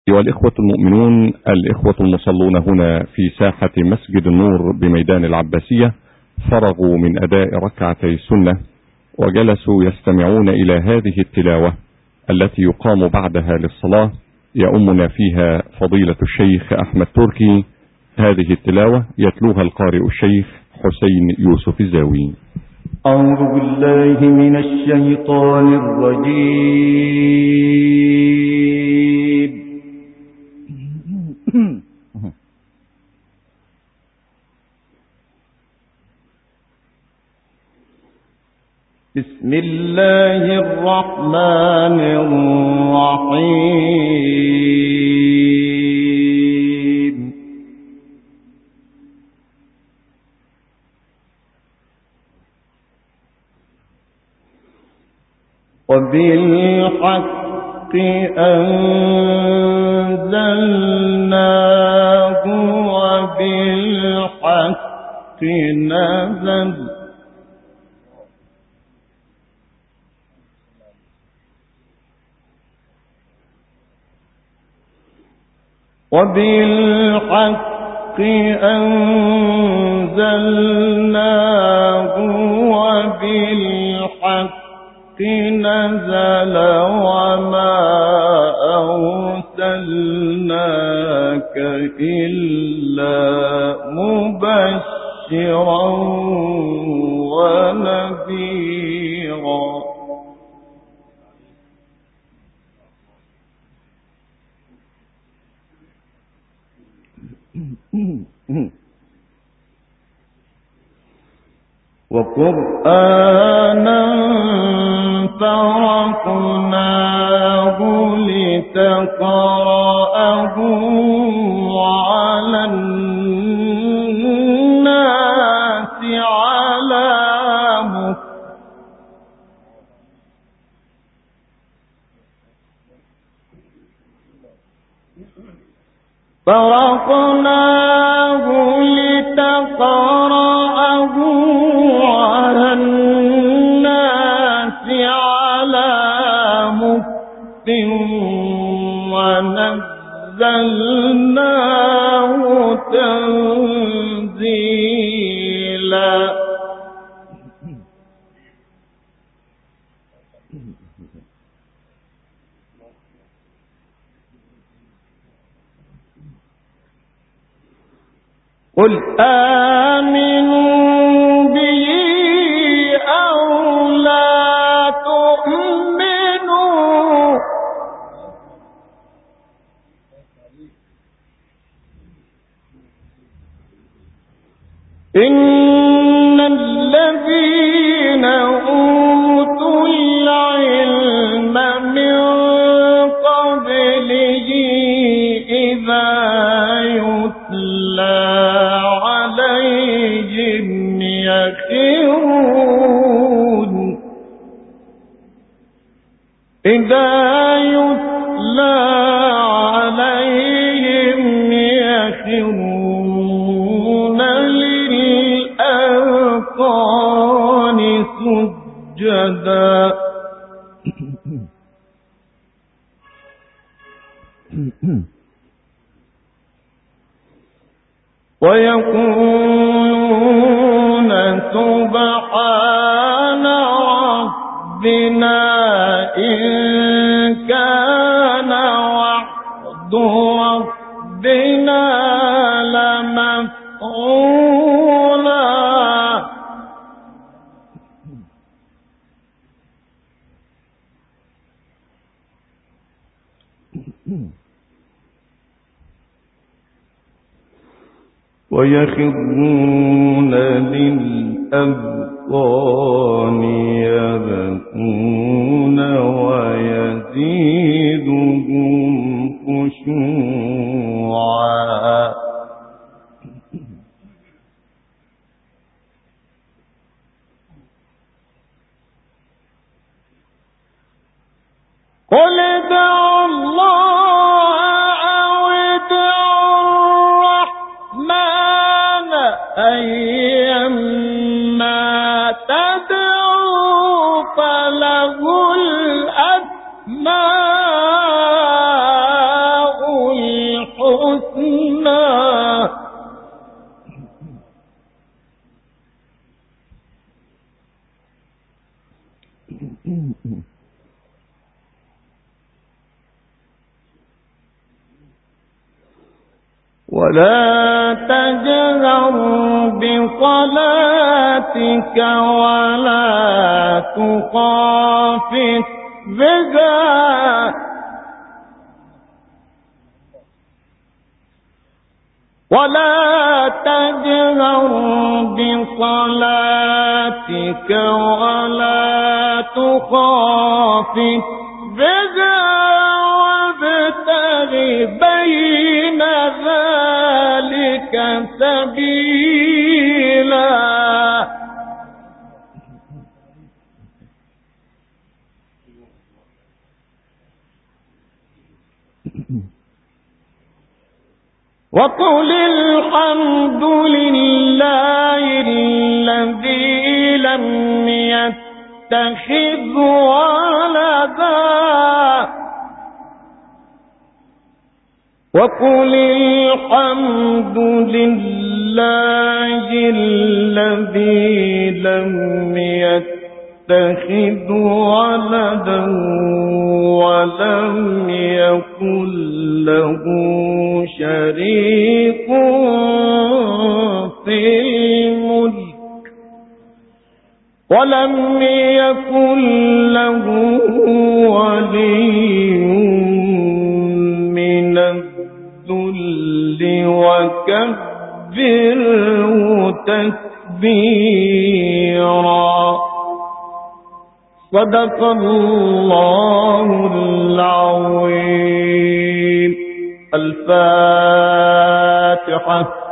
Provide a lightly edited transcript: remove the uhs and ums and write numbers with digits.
أيها الإخوة المؤمنون، الإخوة المصلون هنا في ساحة مسجد النور بميدان العباسية فرغوا من أداء ركعتي السنة وجلسوا يستمعون إلى هذه التلاوة التي يقام بعدها للصلاة يؤمنا فيها فضيلة الشيخ أحمد تركي. هذه التلاوة يتلوها القارئ الشيخ حسين يوسف الزاوي. أعوذ بالله من الشيطان الرجيم. بسم الله الرحمن الرحيم. وبالحق أنزلناه وبالحق نزل وبالحق أنزلناه وبالحق نزل وما أرسلناك إلا مبشرا ونذيرا. وقرآنا فرقناه لتقرأه على الناس على مكث فرقناه لتقرأه على الناس على مكث ونزلناه تنزيلا. قل آمنوا به أو لا تؤمنوا إن الذين أوتوا العلم من قبله إذا يتلى عليهم يخرون للأذقان سجدا. ويقولون سبحان ربنا إن كان وعد ربنا لمفعولا. ويخرون للأذقان يبكون ويزيدهم خشوعا. قل ادعوا الله أو ادعوا الرحمن أيما تدعوا فله الأسماء ولا تجهر بصلاتك ولا تخافت بها ولا تجهر بصلاتك ولا تخافت بها وابتغ بين ذلك سبيلا وقل الحمد لله الذي لم يتخذ ولدا وقل الحمد لله الذي لم يتخذ ولدا ولم يكن له شريك في الملك ولم يكن له ولي من الذل وكبره تكبيرا. صدق الله العظيم. الفاتحة.